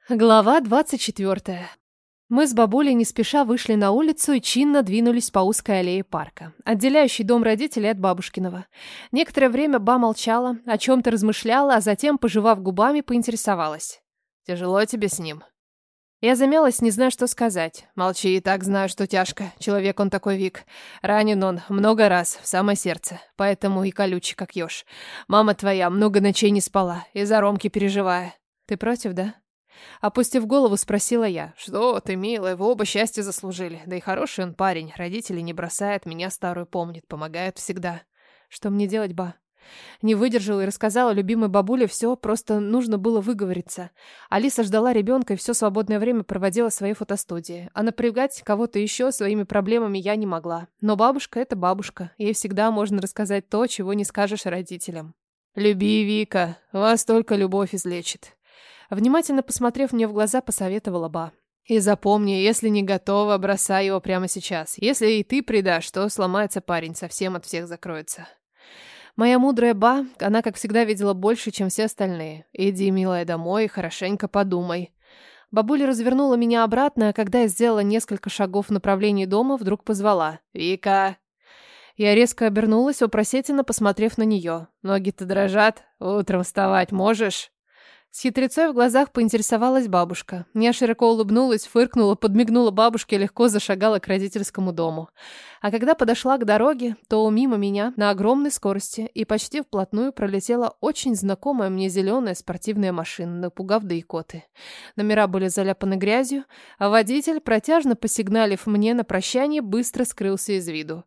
Глава 24. Мы с бабулей не спеша вышли на улицу и чинно двинулись по узкой аллее парка, отделяющей дом родителей от бабушкиного. Некоторое время ба молчала, о чем-то размышляла, а затем, пожевав губами, поинтересовалась. «Тяжело тебе с ним?» Я замялась, не зная, что сказать. «Молчи, и так знаю, что тяжко. Человек он такой, Вик. Ранен он много раз, в самое сердце. Поэтому и колючий, как еж. Мама твоя много ночей не спала, из-за Ромки переживая. Ты против, да?» Опустив голову, спросила я. «Что ты, милая, вы оба счастья заслужили. Да и хороший он парень, родителей не бросает, меня старую помнит, помогает всегда». «Что мне делать, ба?» Не выдержала и рассказала любимой бабуле все, просто нужно было выговориться. Алиса ждала ребенка и все свободное время проводила в своей фотостудии. А напрягать кого-то еще своими проблемами я не могла. Но бабушка — это бабушка. Ей всегда можно рассказать то, чего не скажешь родителям. «Люби, Вика, вас только любовь излечит». Внимательно посмотрев мне в глаза, посоветовала ба. «И запомни, если не готова, бросай его прямо сейчас. Если и ты предашь, то сломается парень, совсем от всех закроется». Моя мудрая ба, она, как всегда, видела больше, чем все остальные. «Иди, милая, домой и хорошенько подумай». Бабуля развернула меня обратно, а когда я сделала несколько шагов в направлении дома, вдруг позвала. «Вика!» Я резко обернулась, вопросительно посмотрев на нее. «Ноги-то дрожат? Утром вставать можешь?» С хитрецой в глазах поинтересовалась бабушка. Я широко улыбнулась, фыркнула, подмигнула бабушке и легко зашагала к родительскому дому. А когда подошла к дороге, то мимо меня на огромной скорости и почти вплотную пролетела очень знакомая мне зеленая спортивная машина, напугав до икоты. Номера были заляпаны грязью, а водитель, протяжно посигналив мне на прощание, быстро скрылся из виду.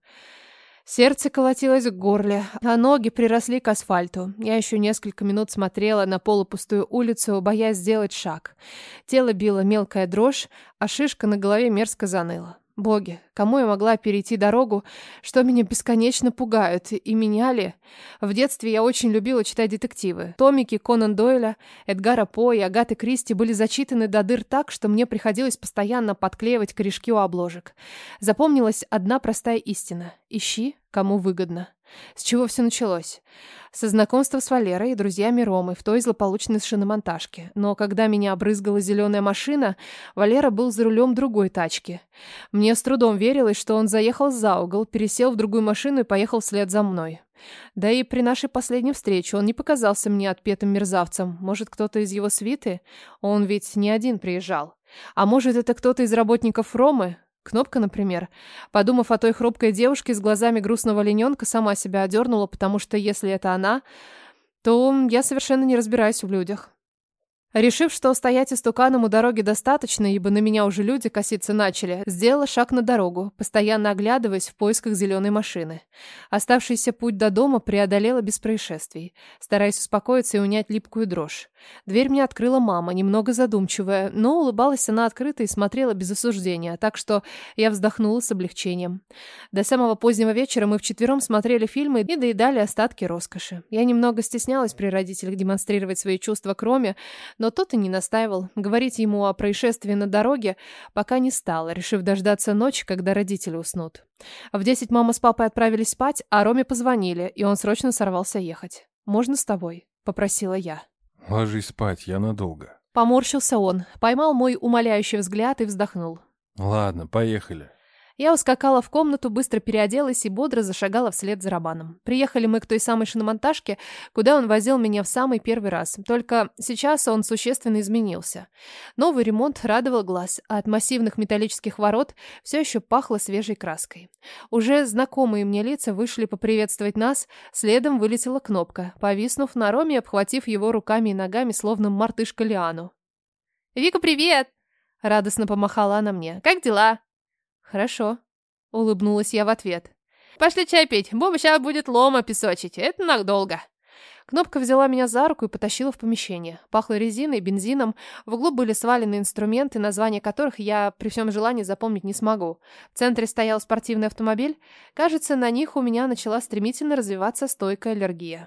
Сердце колотилось в горле, а ноги приросли к асфальту. Я еще несколько минут смотрела на полупустую улицу, боясь сделать шаг. Тело било мелкая дрожь, а шишка на голове мерзко заныла. Боги, кому я могла перейти дорогу, что меня бесконечно пугают, и меня ли? В детстве я очень любила читать детективы. Томики Конан Дойля, Эдгара По и Агаты Кристи были зачитаны до дыр так, что мне приходилось постоянно подклеивать корешки у обложек. Запомнилась одна простая истина: ищи, кому выгодно. С чего все началось? Со знакомства с Валерой и друзьями Ромы в той злополучной шиномонтажке. Но когда меня обрызгала зеленая машина, Валера был за рулем другой тачки. Мне с трудом верилось, что он заехал за угол, пересел в другую машину и поехал вслед за мной. Да и при нашей последней встрече он не показался мне отпетым мерзавцем. Может, кто-то из его свиты? Он ведь не один приезжал. А может, это кто-то из работников Ромы? Кнопка, например. Подумав о той хрупкой девушке с глазами грустного олененка, сама себя одернула, потому что если это она, то я совершенно не разбираюсь в людях. Решив, что стоять истуканом у дороги достаточно, ибо на меня уже люди коситься начали, сделала шаг на дорогу, постоянно оглядываясь в поисках зеленой машины. Оставшийся путь до дома преодолела без происшествий, стараясь успокоиться и унять липкую дрожь. Дверь мне открыла мама, немного задумчивая, но улыбалась она открыто и смотрела без осуждения, так что я вздохнула с облегчением. До самого позднего вечера мы вчетвером смотрели фильмы и доедали остатки роскоши. Я немного стеснялась при родителях демонстрировать свои чувства к Роме, но тот и не настаивал. Говорить ему о происшествии на дороге пока не стала, решив дождаться ночи, когда родители уснут. В 10 мама с папой отправились спать, а Роме позвонили, и он срочно сорвался ехать. «Можно с тобой?» – попросила я. «Ложись спать, я надолго». Поморщился он, поймал мой умоляющий взгляд и вздохнул. «Ладно, поехали». Я ускакала в комнату, быстро переоделась и бодро зашагала вслед за Романом. Приехали мы к той самой шиномонтажке, куда он возил меня в самый первый раз. Только сейчас он существенно изменился. Новый ремонт радовал глаз, а от массивных металлических ворот все еще пахло свежей краской. Уже знакомые мне лица вышли поприветствовать нас, следом вылетела Кнопка, повиснув на Роме и обхватив его руками и ногами, словно мартышка Лиану. «Вика, привет!» — радостно помахала она мне. «Как дела?» «Хорошо», — улыбнулась я в ответ. «Пошли чай пить, Боба сейчас будет лома песочить, это надолго». Кнопка взяла меня за руку и потащила в помещение. Пахло резиной, бензином, в углу были свалены инструменты, названия которых я при всем желании запомнить не смогу. В центре стоял спортивный автомобиль. Кажется, на них у меня начала стремительно развиваться стойкая аллергия.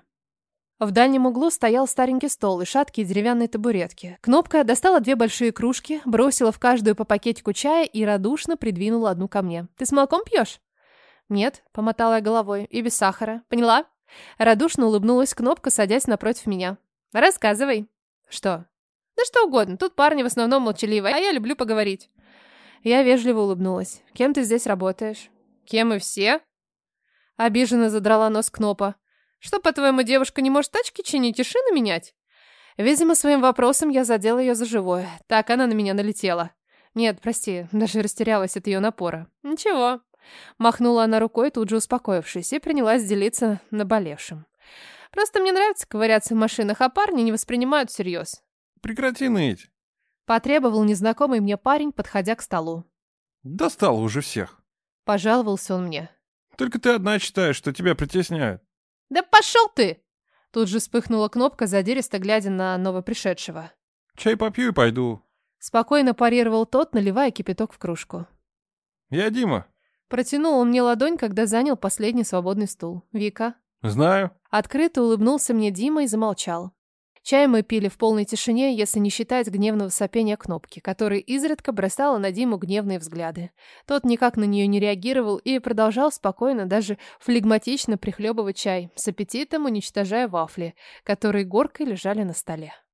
В дальнем углу стоял старенький стол и шаткие деревянные табуретки. Кнопка достала 2 большие кружки, бросила в каждую по пакетику чая и радушно придвинула одну ко мне. «Ты с молоком пьешь?» «Нет», — помотала я головой, — «и без сахара. Поняла?» Радушно улыбнулась Кнопка, садясь напротив меня. «Рассказывай». «Что?» Да что угодно, тут парни в основном молчаливые, а я люблю поговорить. Я вежливо улыбнулась. Кем ты здесь работаешь? Кем и все? Обиженно задрала нос Кнопа. Что, по-твоему, девушка не может тачки чинить и шины менять? Видимо, своим вопросом я задела ее за живое. Так она на меня налетела. Нет, прости, даже растерялась от ее напора. Ничего. Махнула она рукой, тут же успокоившись, и принялась делиться наболевшим. Просто мне нравится ковыряться в машинах, а парни не воспринимают всерьез. Прекрати ныть. Потребовал незнакомый мне парень, подходя к столу. Достал уже всех. Пожаловался он мне. Только ты одна считаешь, что тебя притесняют. Да пошел ты! Тут же вспыхнула Кнопка, задиристо глядя на новопришедшего. Чай попью и пойду. Спокойно парировал тот, наливая кипяток в кружку. Я Дима. Протянул он мне ладонь, когда занял последний свободный стул. Вика. Знаю. Открыто улыбнулся мне Дима и замолчал. Чай мы пили в полной тишине, если не считать гневного сопения Кнопки, который изредка бросала на Диму гневные взгляды. Тот никак на нее не реагировал и продолжал спокойно, даже флегматично прихлебывать чай, с аппетитом уничтожая вафли, которые горкой лежали на столе.